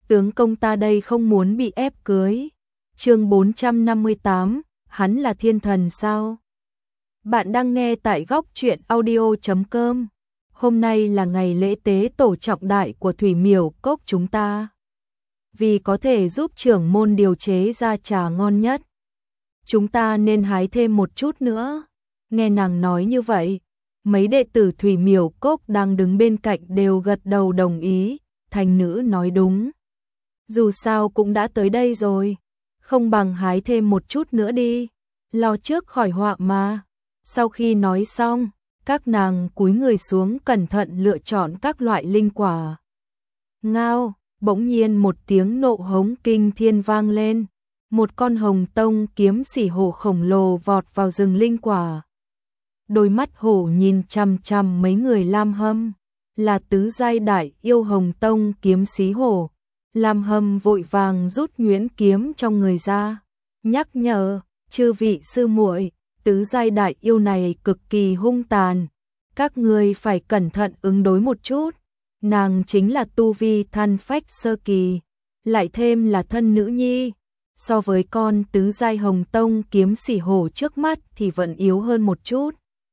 tướng công ta đây không muốn bị ép cưới. Chương 458, hắn là thiên thần sao? Bạn đang nghe tại góc truyện audio.com. Hôm nay là ngày lễ tế tổ trọng đại của Thủy Miểu Cốc chúng ta. Vì có thể giúp trưởng môn điều chế ra trà ngon nhất, chúng ta nên hái thêm một chút nữa. Nghe nàng nói như vậy, mấy đệ tử Thủy Miểu Cốc đang đứng bên cạnh đều gật đầu đồng ý. Thành nữ nói đúng. Dù sao cũng đã tới đây rồi, không bằng hái thêm một chút nữa đi, lo trước khỏi họa mà. Sau khi nói xong, các nàng cúi người xuống cẩn thận lựa chọn các loại linh quả. Ngao, bỗng nhiên một tiếng nộ hống kinh thiên vang lên, một con hồng tông kiếm sỉ hổ khổng lồ vọt vào rừng linh quả. Đôi mắt hổ nhìn chằm chằm mấy người Lam Hâm, là tứ giai đại yêu hồng tông kiếm xí hổ. Lam Hâm vội vàng rút nhuyễn kiếm trong người ra, nhắc nhở, chư vị sư muội, tứ giai đại yêu này cực kỳ hung tàn, các ngươi phải cẩn thận ứng đối một chút. Nàng chính là tu vi than phách sơ kỳ, lại thêm là thân nữ nhi, so với con tứ giai hồng tông kiếm sỉ hổ trước mắt thì vẫn yếu hơn một chút.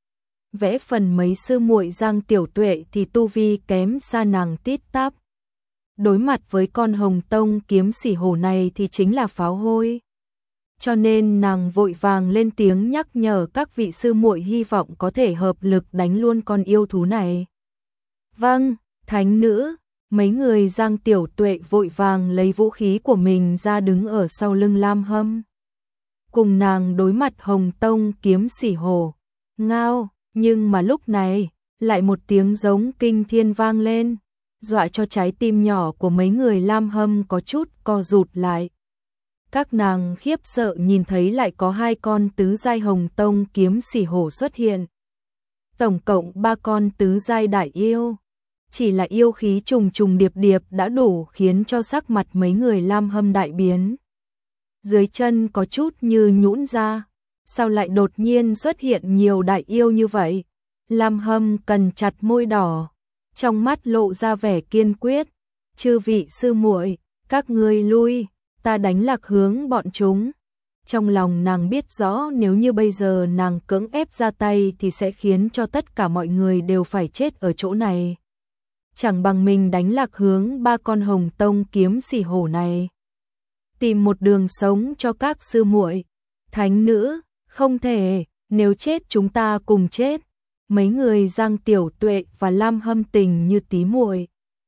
Vẽ phần mấy sư muội Giang Tiểu Tuệ thì tu vi kém xa nàng tít tắp. Đối mặt với con hồng tông kiếm sỉ hổ này thì chính là pháo hôi. Cho nên nàng vội vàng lên tiếng nhắc nhở các vị sư muội hy vọng có thể hợp lực đánh luôn con yêu thú này. Vâng, thánh nữ, mấy người Giang Tiểu Tuệ vội vàng lấy vũ khí của mình ra đứng ở sau lưng Lam Hâm. Cùng nàng đối mặt hồng tông kiếm sỉ hổ. Ngao, nhưng mà lúc này, lại một tiếng giống kinh thiên vang lên, dọa cho trái tim nhỏ của mấy người Lam Hâm có chút co rụt lại. Các nàng khiếp sợ nhìn thấy lại có hai con tứ giai hồng tông kiếm sỉ hổ xuất hiện. Tổng cộng 3 con tứ giai đại yêu. Chỉ là yêu khí trùng trùng điệp điệp đã đủ khiến cho sắc mặt mấy người Lam Hâm đại biến. Dưới chân có chút như nhũn ra, sao lại đột nhiên xuất hiện nhiều đại yêu như vậy? Lam Hâm cằn chặt môi đỏ, trong mắt lộ ra vẻ kiên quyết. Chư vị sư muội, các ngươi lui, ta đánh lạc hướng bọn chúng. Trong lòng nàng biết rõ nếu như bây giờ nàng cưỡng ép ra tay thì sẽ khiến cho tất cả mọi người đều phải chết ở chỗ này. Chẳng bằng mình đánh lạc hướng 3 con hồng tông kiếm sỉ hổ này, tìm một đường sống cho các sư muội. Thánh nữ, không thể, nếu chết chúng ta cùng chết. Mấy người Giang Tiểu Tuệ và Lam Hâm tình như tí muội,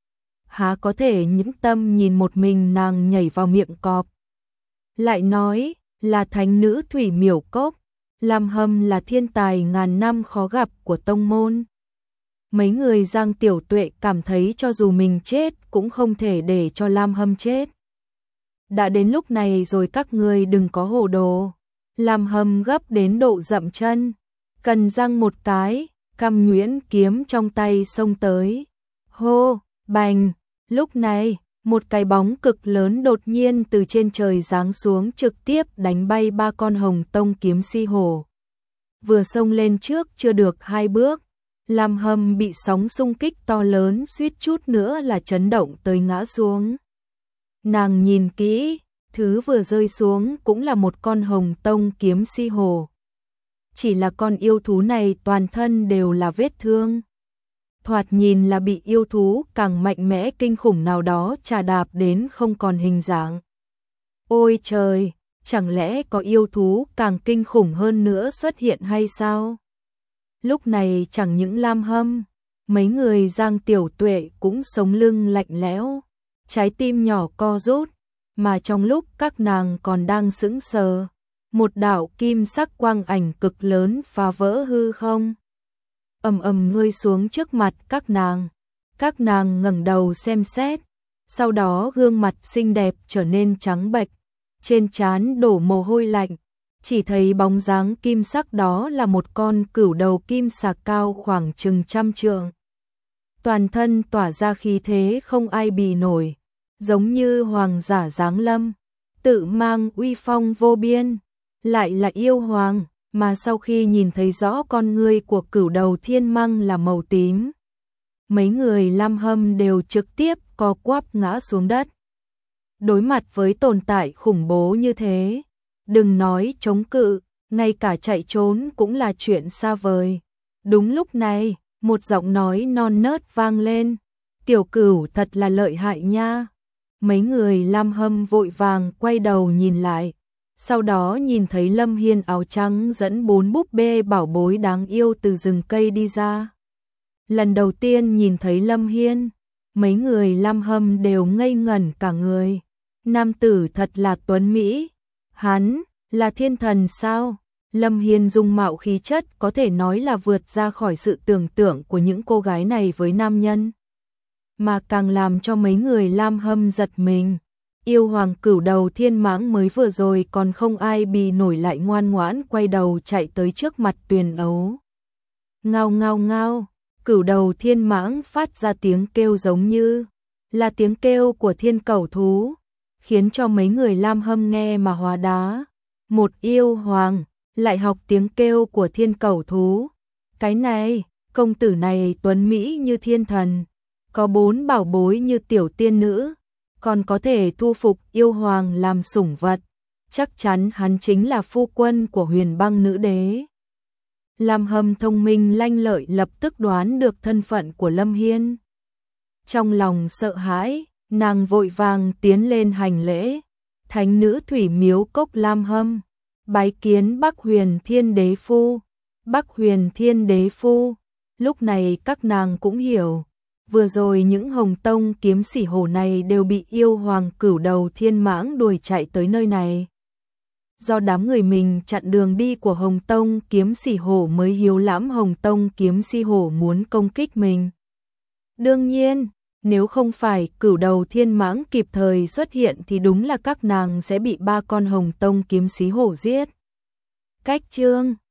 há có thể nhẫn tâm nhìn một mình nàng nhảy vào miệng cọp. Lại nói là thánh nữ Thủy Miểu Cốc, Lam Hâm là thiên tài ngàn năm khó gặp của tông môn. Mấy người Giang Tiểu Tuệ cảm thấy cho dù mình chết cũng không thể để cho Lam Hâm chết. Đã đến lúc này rồi các ngươi đừng có hồ đồ. Lam Hâm gấp đến độ dậm chân, cần răng một cái, cầm nhuyễn kiếm trong tay xông tới. Hô, bành, lúc này, một cái bóng cực lớn đột nhiên từ trên trời giáng xuống trực tiếp đánh bay 3 con hồng tông kiếm si hổ. Vừa xông lên trước chưa được 2 bước, Lam Hâm bị sóng xung kích to lớn suýt chút nữa là chấn động tới ngã xuống. Nàng nhìn kỹ, thứ vừa rơi xuống cũng là một con hồng tông kiếm si hổ. Chỉ là con yêu thú này toàn thân đều là vết thương. Thoạt nhìn là bị yêu thú càng mạnh mẽ kinh khủng nào đó chà đạp đến không còn hình dáng. Ôi trời, chẳng lẽ có yêu thú càng kinh khủng hơn nữa xuất hiện hay sao? Lúc này chẳng những Lam Hâm, mấy người Giang Tiểu Tuệ cũng sống lưng lạnh lẽo, trái tim nhỏ co rút, mà trong lúc các nàng còn đang sững sờ, một đạo kim sắc quang ảnh cực lớn phá vỡ hư không, ầm ầm rơi xuống trước mặt các nàng. Các nàng ngẩng đầu xem xét, sau đó gương mặt xinh đẹp trở nên trắng bệch, trên trán đổ mồ hôi lạnh, chỉ thấy bóng dáng kim sắc đó là một con cửu đầu kim xà cao khoảng chừng 100 trượng. Toàn thân tỏa ra khí thế không ai bì nổi, giống như hoàng giả giáng lâm, tự mang uy phong vô biên, lại là yêu hoàng, mà sau khi nhìn thấy rõ con ngươi của cửu đầu thiên măng là màu tím, mấy người Lam Hâm đều trực tiếp co quắp ngã xuống đất. đối mặt với tồn tại khủng bố như thế, đừng nói chống cự, ngay cả chạy trốn cũng là chuyện xa vời. Đúng lúc này, một giọng nói non nớt vang lên, Tiểu Cửu thật là lợi hại nha. Mấy người Lam Hâm vội vàng quay đầu nhìn lại, sau đó nhìn thấy Lâm Hiên áo trắng dẫn 4 búp bê bảo bối đáng yêu từ rừng cây đi ra. Lần đầu tiên nhìn thấy Lâm Hiên, mấy người Lam Hâm đều ngây ngẩn cả người. Nam tử thật là tuấn mỹ, hắn là thiên thần sao? Lâm Hiên dung mạo khí chất có thể nói là vượt ra khỏi sự tưởng tượng của những cô gái này với nam nhân. Mà càng làm cho mấy người Lam Hâm giật mình, yêu hoàng cửu đầu thiên mãng mới vừa rồi còn không ai bì nổi lại ngoan ngoãn quay đầu chạy tới trước mặt Tuyền Ấu. Ngao ngao ngao, cửu đầu thiên mãng phát ra tiếng kêu giống như là tiếng kêu của thiên cẩu thú, khiến cho mấy người Lam Hâm nghe mà hóa đá. Một yêu hoàng lại học tiếng kêu của thiên cẩu thú. Cái này, công tử này tuấn mỹ như thiên thần, có 4 bảo bối như tiểu tiên nữ, còn có thể thu phục yêu hoàng làm sủng vật, chắc chắn hắn chính là phu quân của Huyền Băng nữ đế. Lam Hâm thông minh lanh lợi lập tức đoán được thân phận của Lâm Hiên. Trong lòng sợ hãi, nàng vội vàng tiến lên hành lễ. Thánh nữ thủy miếu cốc Lam Hâm, bái kiến Bắc Huyền Thiên Đế Phu. Bắc Huyền Thiên Đế Phu. Lúc này các nàng cũng hiểu, vừa rồi những Hồng Tông kiếm sĩ hổ này đều bị yêu hoàng cửu đầu thiên mãng đuổi chạy tới nơi này. Do đám người mình chặn đường đi của Hồng Tông kiếm sĩ hổ mới hiếu lãm Hồng Tông kiếm sĩ hổ muốn công kích mình. Đương nhiên, nếu không phải cửu đầu thiên mãng kịp thời xuất hiện thì đúng là các nàng sẽ bị 3 con Hồng Tông kiếm sĩ hổ giết. Cách chương